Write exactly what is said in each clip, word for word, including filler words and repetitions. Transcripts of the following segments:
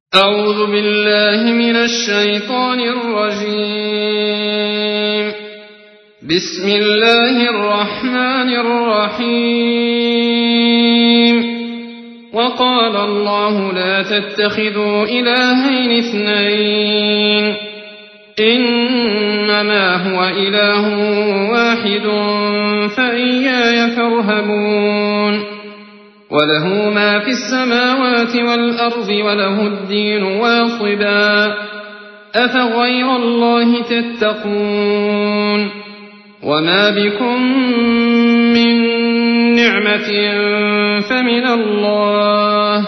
أعوذ بالله من الشيطان الرجيم. بسم الله الرحمن الرحيم. وقال الله لا تتخذوا إلهين اثنين إنما هو إله واحد فإياي فارهبون. وله ما في السماوات والأرض وله الدين واصبا أفغير الله تتقون. وما بكم من نعمة فمن الله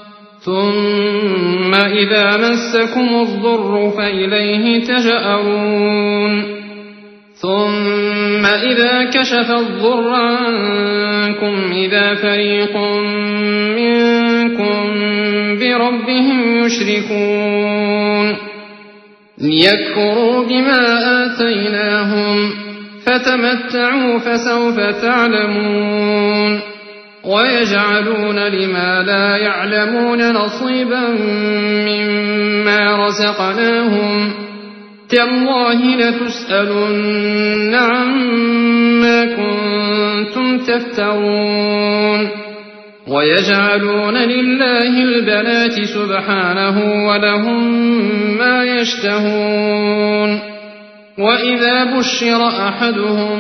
ثم إذا مسكم الضر فإليه تجأرون. ثم إذا كشف الضر عنكم إذا فريق منكم بربهم يشركون ليكفروا بما آتيناهم فتمتعوا فسوف تعلمون. ويجعلون لما لا يعلمون نصيبا مما رزقناهم تالله لتسألن عما كنتم تفترون. ويجعلون لله البنات سبحانه ولهم ما يشتهون. وإذا بشر أحدهم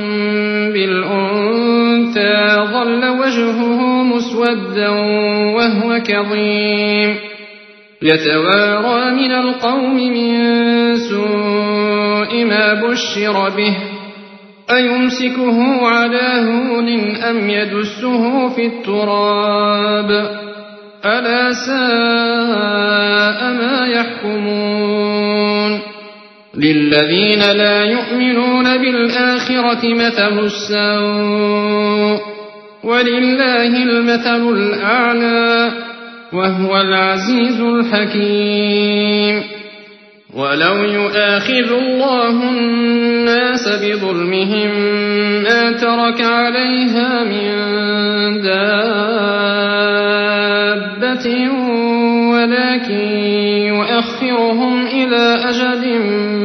بالأنثى ظل وجهه مسودا وهو كظيم يتوارى من القوم من سوء ما بشر به أيمسكه على هون أم يدسه في التراب ألا ساء ما يحكمون. للذين لا يؤمنون بالآخرة مثل السوء ولله المثل الأعلى وهو العزيز الحكيم. ولو يؤاخذ الله الناس بظلمهم ما ترك عليها من دابة ولكن يؤخرهم إلى أجل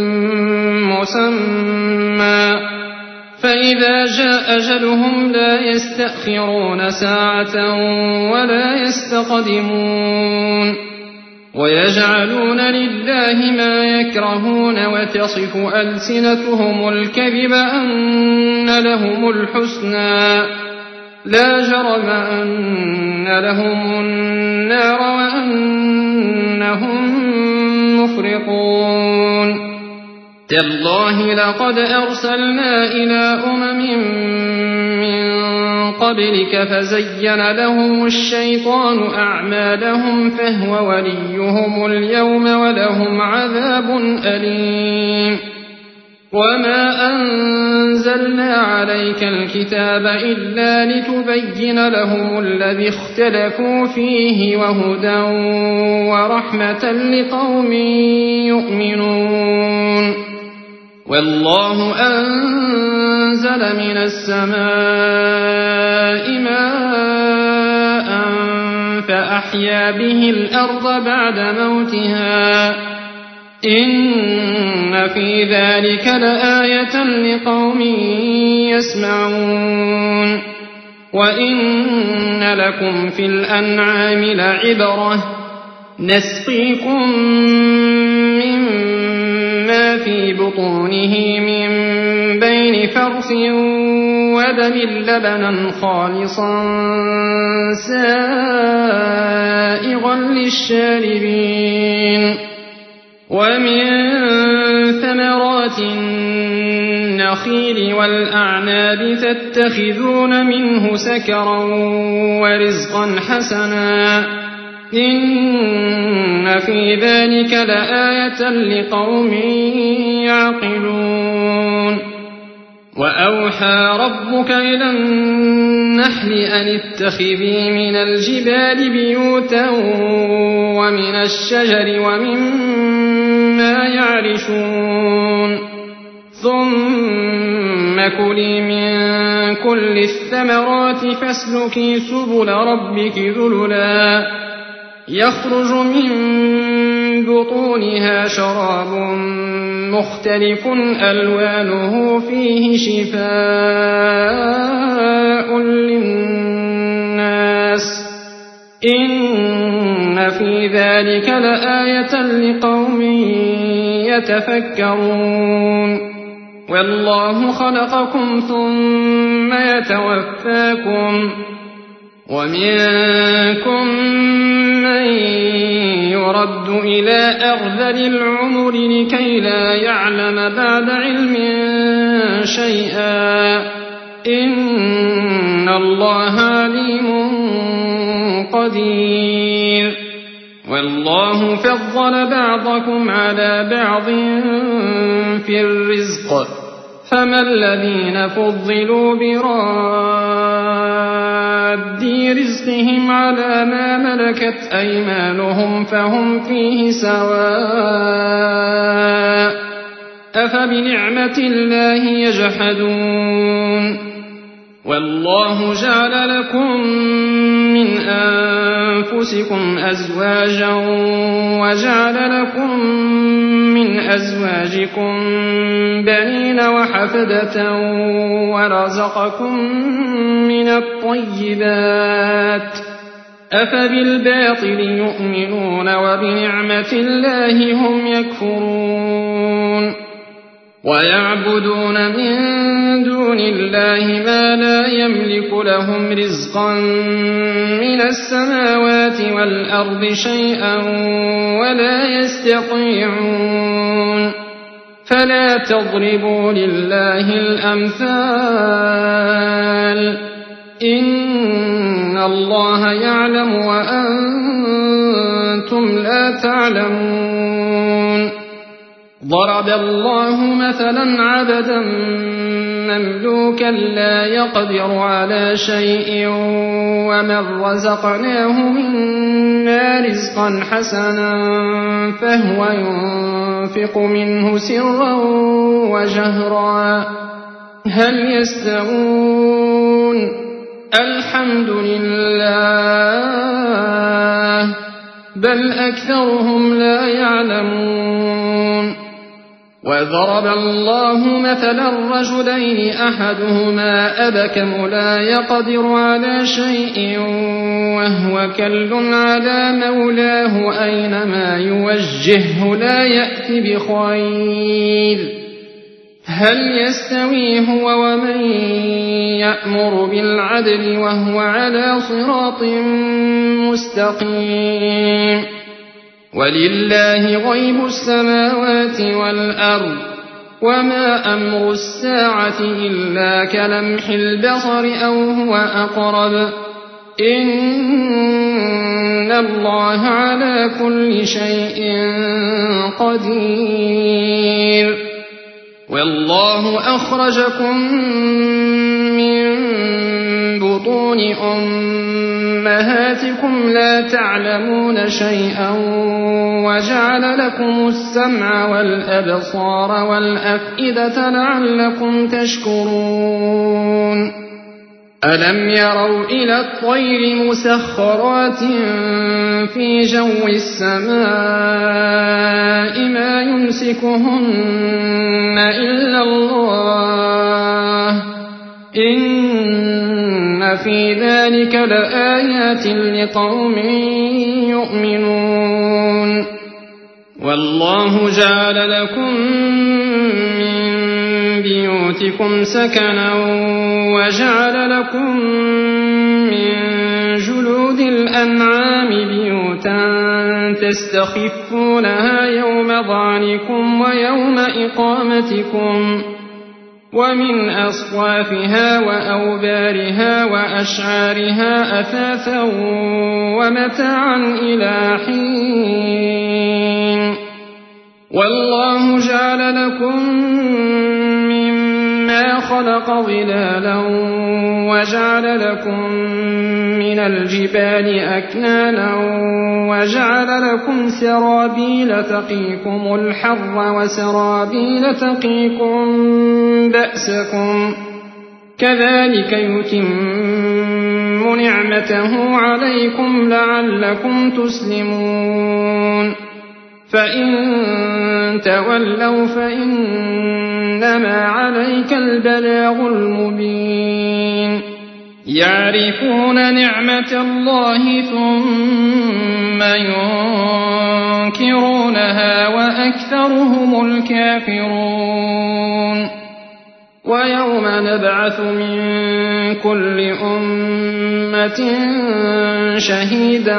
مسمى فإذا جاء أجلهم لا يستأخرون ساعة ولا يستقدمون. ويجعلون لله ما يكرهون وتصف ألسنتهم الكذب أن لهم الحسنى لا جرم أن لهم النار وأنهم مفرطون. تالله لقد أرسلنا إلى أمم من قبلك فزين لهم الشيطان أعمالهم فهو وليهم اليوم ولهم عذاب أليم. وما أنزلنا عليك الكتاب إلا لتبين لهم الذي اختلفوا فيه وهدى ورحمة لقوم يؤمنون. والله أنزل من السماء ماء فأحيا به الأرض بعد موتها إن في ذلك لآية لقوم يسمعون. وإن لكم في الأنعام لعبرة نسقيكم مما في بطونه من بين فرث ودم لبنا خالصا سائغا للشاربين. ومن ثمرات النخيل والأعناب تتخذون منه سكرا ورزقا حسنا إن في ذلك لآية لقوم يعقلون. وأوحى ربك إلى النحل أن اتخذي من الجبال بيوتا ومن الشجر ومما يعرشون ثم كلي من كل الثمرات فاسلكي سبل ربك ذللا يخرج من بطونها شراب مختلف ألوانه فيه شفاء للناس إن في ذلك لآية لقوم يتفكرون والله خلقكم ثم يتوفاكم ومنكم من يرد إلى أرذل العمر لكي لا يعلم بعد علم شيئا إن الله عليم قدير والله فضل بعضكم على بعض في الرزق فما الذين فضلوا براد رزقهم على ما ملكت أيمانهم فهم فيه سواء أفبنعمة الله يجحدون والله جعل لكم من أنفسكم أزواجا وجعل لكم من أزواجكم بنين وحفدة ورزقكم من الطيبات أفبالباطل يؤمنون وبنعمة الله هم يكفرون ويعبدون من دون الله ما لا يملك لهم رزقا من السماوات والأرض شيئا ولا يستطيعون فلا تضربوا لله الأمثال إن الله يعلم وأنتم لا تعلمون ضرب الله مثلا عبدا مملوكا لا يقدر على شيء ومن رزقناه منا رزقا حسنا فهو ينفق منه سرا وجهرا هل يستوون الحمد لله بل أكثرهم لا يعلمون وضرب الله مثلا رجلين أحدهما أبكم لا يقدر على شيء وهو كل على مولاه أينما يوجهه لا يأتي بخير هل يستوي هو ومن يأمر بالعدل وهو على صراط مستقيم ولله غيب السماوات والأرض وما أمر الساعة إلا كلمح البصر أو هو أقرب إن الله على كل شيء قدير والله أخرجكم من بطون أمهاتكم لا تعلمون شيئا وجعل لكم السمع والأبصار والأفئدة لعلكم تشكرون ألم يروا إلى الطير مسخرات في جو السماء ما يمسكهن إلا الله إن في ذلك لآيات لقوم يؤمنون والله جعل لكم من بيوتكم سكنا وجعل لكم من جلود الأنعام بيوتا تستخفونها يوم ظعنكم ويوم إقامتكم ومن أصوافها وأوبارها وأشعارها أثاثا ومتاعا إلى حين والله جعل لكم مما خلق ظلالا وجعل لكم من الجبال أكنانا وجعل لكم سرابيل تقيكم الحر وسرابيل تقيكم بأسكم كذلك يتم نعمته عليكم لعلكم تسلمون فإن تولوا فإنما عليك البلاغ المبين يعرفون نعمة الله ثم ينكرونها وأكثرهم الكافرون ويوم نبعث من كل أمة شهيدا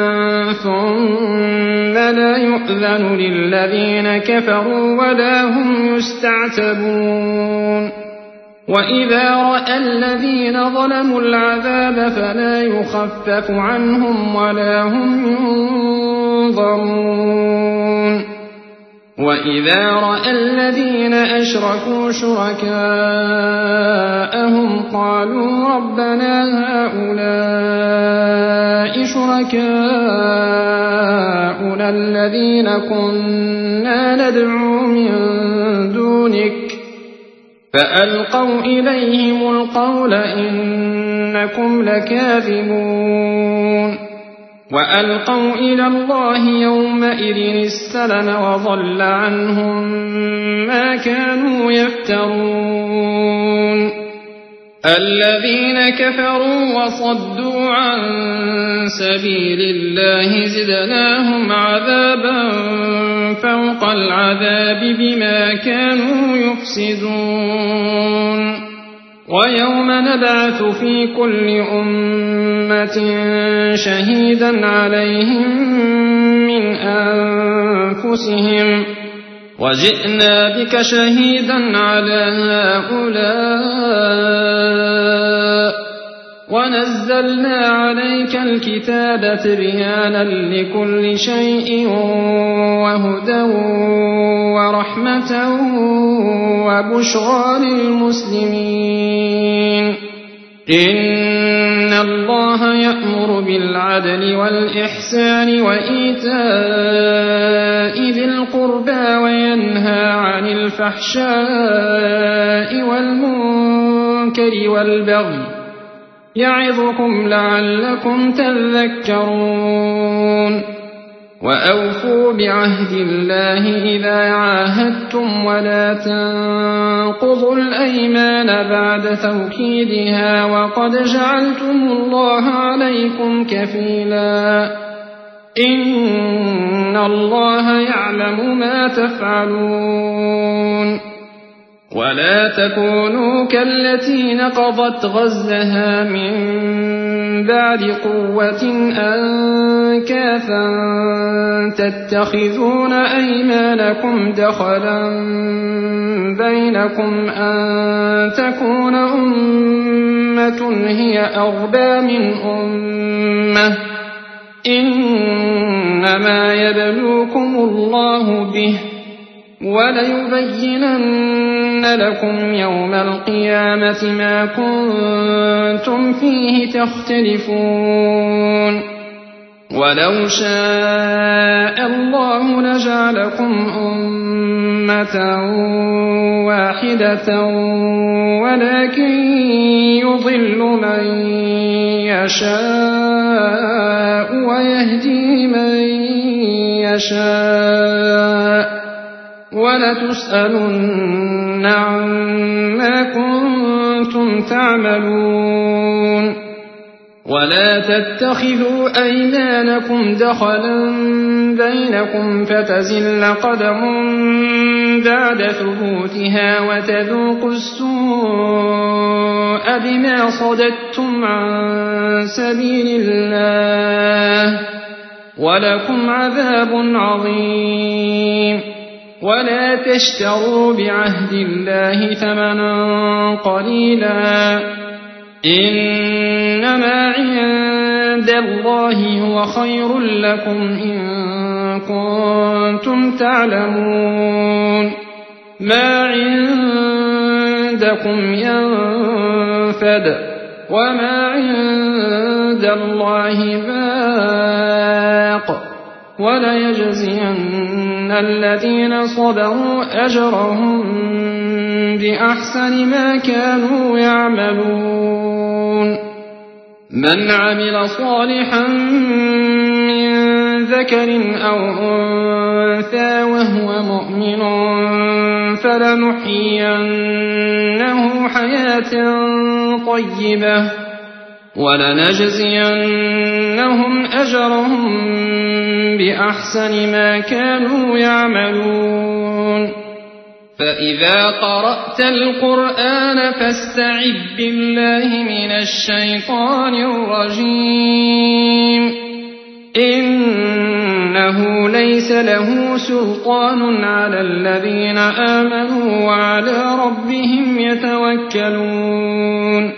ثم لا يؤذن للذين كفروا ولا هم يستعتبون وإذا رأى الذين ظلموا العذاب فلا يخفف عنهم ولا هم ينظرون وإذا رأى الذين أشركوا شركاءهم قالوا ربنا هؤلاء شركاؤنا الذين كنا ندعو من دونك فألقوا إليهم القول إنكم لكاذبون وألقوا إلى الله يومئذ السلم وضل عنهم ما كانوا يفترون الذين كفروا وصدوا عن سبيل الله زدناهم عذابا فوق العذاب بما كانوا يفسدون ويوم نبعث في كل أمة شهيدا عليهم من أنفسهم وجئنا بك شهيدا على هؤلاء ونزلنا عليك الكتاب تبيانا لكل شيء وهدى ورحمة وبشرى للمسلمين إن الله يأمر بالعدل والإحسان وإيتاء ذي القربى وينهى عن الفحشاء والمنكر والبغي يعظكم لعلكم تذكرون وأوفوا بعهد الله إذا عاهدتم ولا تنقضوا الأيمان بعد توكيدها وقد جعلتم الله عليكم كفيلا إن الله يعلم ما تفعلون ولا تكونوا كالتي نقضت غزلها من بعد قوة أنكاثا تتخذون أيمانكم دخلا بينكم أن تكون أمة هي أغبى من أمة إنما يبلوكم الله به وليبينن لكم يوم القيامة ما كنتم فيه تختلفون ولو شاء الله لجعلكم أمة واحدة ولكن يضل من يشاء ويهدي من يشاء ولتسألن عما كنتم تعملون ولا تتخذوا أيمانكم دخلا بينكم فتزل قدم بعد ثبوتها وتذوقوا السوء بما صددتم عن سبيل الله ولكم عذاب عظيم ولا تشتروا بعهد الله ثمنا قليلا إنما عند الله هو خير لكم إن كنتم تعلمون ما عندكم ينفد وما عند الله باق وليجزين الذين صبروا أجرهم بأحسن ما كانوا يعملون من عمل صالحا من ذكر أو أنثى وهو مؤمن فلنحيينه حياة طيبة ولنجزينهم أجرهم بأحسن ما كانوا يعملون فإذا قرأت القرآن فاستعذ بالله من الشيطان الرجيم إنه ليس له سلطان على الذين آمنوا وعلى ربهم يتوكلون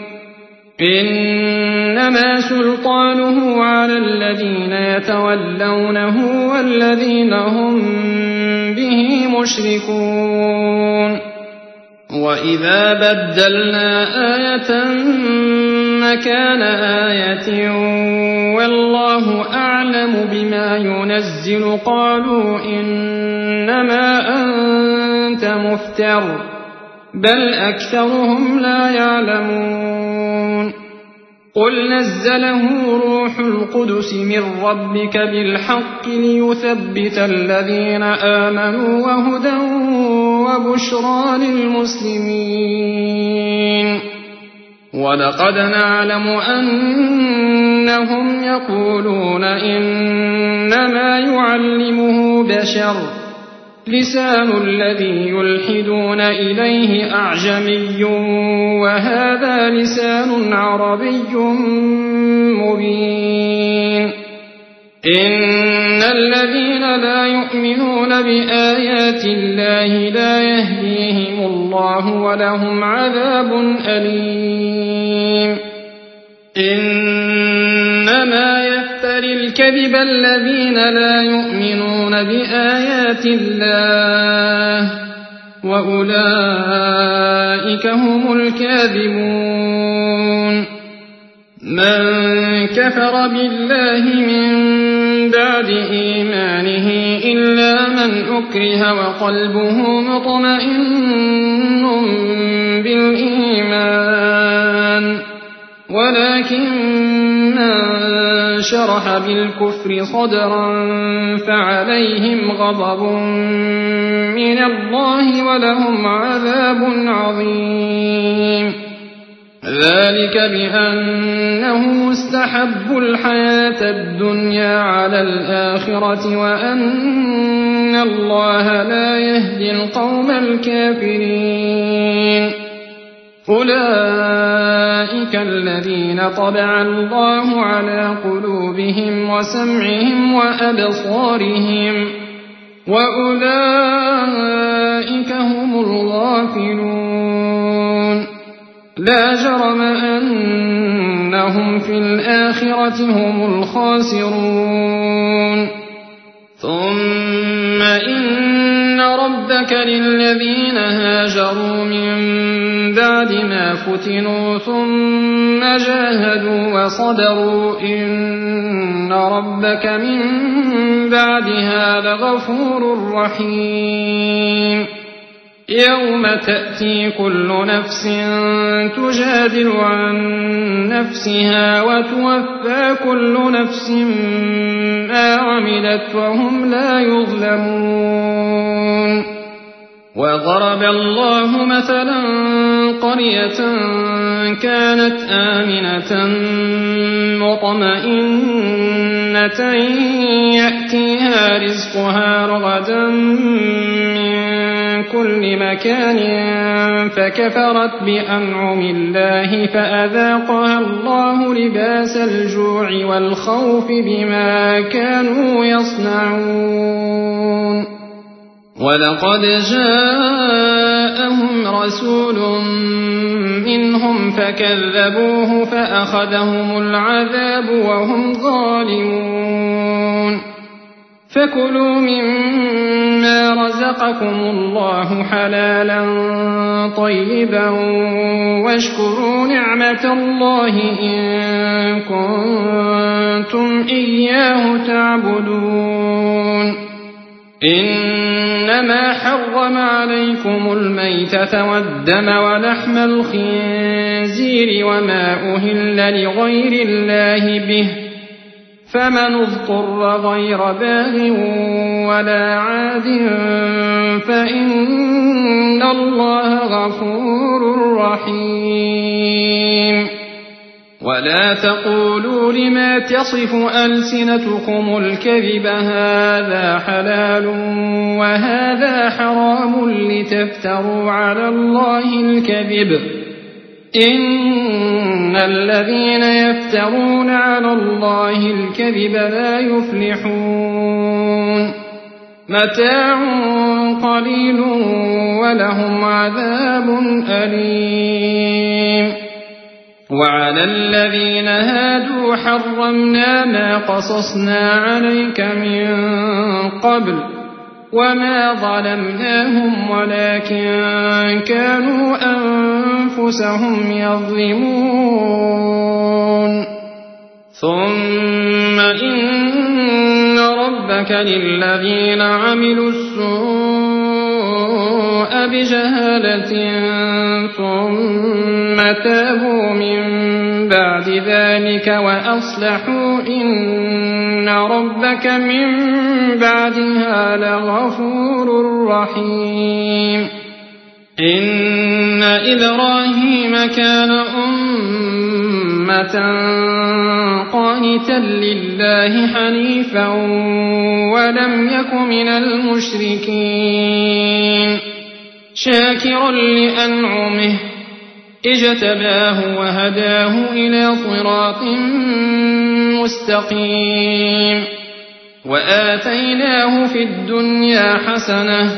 إنما سلطانه على الذين يتولونه والذين هم به مشركون وإذا بدلنا آية مكان آية والله أعلم بما ينزل قالوا إنما أنت مفتر بل أكثرهم لا يعلمون قل نزله روح القدس من ربك بالحق ليثبت الذين آمنوا وهدى وبشرى للمسلمين ولقد نعلم أنهم يقولون إنما يعلمه بشر لسان الذي يلحدون إليه أعجمي وهذا لسان عربي مبين إن الذين لا يؤمنون بآيات الله لا يهديهم الله ولهم عذاب أليم إنما يفتري الكذب الذين لا يؤمنون بآيات الله وأولئك هم الكاذبون من كفر بالله من بعد إيمانه إلا من أكره وقلبه مطمئن بالإيمان ولكن من شرح بالكفر صدرا فعليهم غضب من الله ولهم عذاب عظيم ذلك بأنه استحبوا الحياة الدنيا على الآخرة وأن الله لا يهدي القوم الكافرين أولئك الذين طبع الله على قلوبهم وسمعهم وأبصارهم وأولئك هم الغافلون لا جرم أنهم في الآخرة هم الخاسرون ثم إن ربك للذين هاجروا من بعد ما فتنوا ثم جاهدوا وصبروا إن ربك من بعدها لغفور رحيم يوم تأتي كل نفس تجادل عن نفسها وتوفى كل نفس ما عملت وهم لا يظلمون وضرب الله مثلا قرية كانت آمنة مطمئنة يأتيها رزقها رغدا من كل مكان فكفرت بأنعم الله فأذاقها الله لباس الجوع والخوف بما كانوا يصنعون ولقد جاءهم رسول منهم فكذبوه فأخذهم العذاب وهم ظالمون فكلوا مما رزقكم الله حلالا طيبا واشكروا نعمة الله إن كنتم إياه تعبدون إنما حرم عليكم الميتة والدم ولحم الخنزير وما أهل لغير الله به فمن اضطر غير باغ ولا عاد فإن الله غفور رحيم. ولا تقولوا لما تصف ألسنتكم الكذب هذا حلال وهذا حرام لتفتروا على الله الكذب إن الذين يفترون على الله الكذب لا يفلحون. متاع قليل ولهم عذاب أليم. وعلى الذين هادوا حرمنا ما قصصنا عليك من قبل وما ظلمناهم ولكن كانوا أنفسهم يظلمون. ثم إن ربك للذين عملوا السوء بجهالة ثم تابوا من بعد ذلك وأصلحوا إن ربك من بعدها لغفور رحيم. إن إبراهيم كان أمة قانتا لله حنيفا ولم يك من المشركين شاكرا لأنعمه اجتباه وهداه إلى صراط مستقيم. وآتيناه في الدنيا حسنة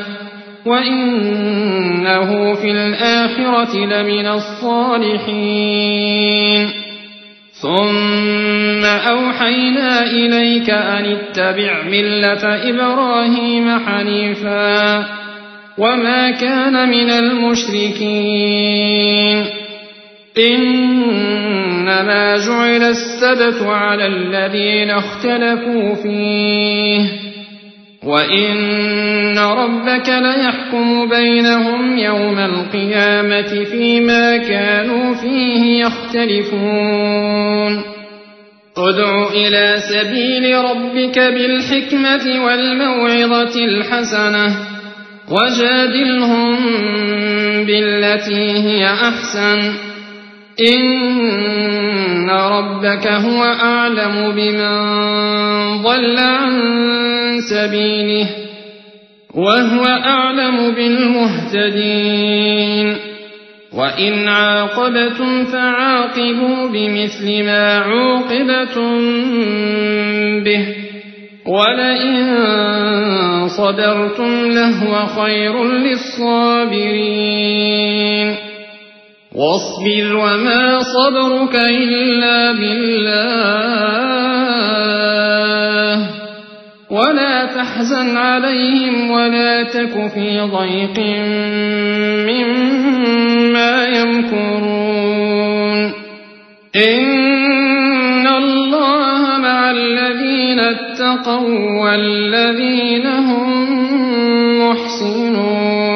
وإنه في الآخرة لمن الصالحين. ثم أوحينا إليك أن اتبع ملة إبراهيم حنيفا وما كان من المشركين. إنما جعل السبت على الذين اختلفوا فيه وإن ربك ليحكم بينهم يوم القيامة فيما كانوا فيه يختلفون. ادع إلى سبيل ربك بالحكمة والموعظة الحسنة وجادلهم بالتي هي أحسن إن ربك هو أعلم بمن ضل عن سبيله وهو أعلم بالمهتدين. وإن عاقبتم فعاقبوا بمثل ما عوقبتم به ولئن صبرتم لهو خير للصابرين. واصبر وما صبرك إلا بالله ولا تحزن عليهم ولا تك في ضيق مما يمكرون. إن الله مع الذين اتقوا والذين هم محسنون.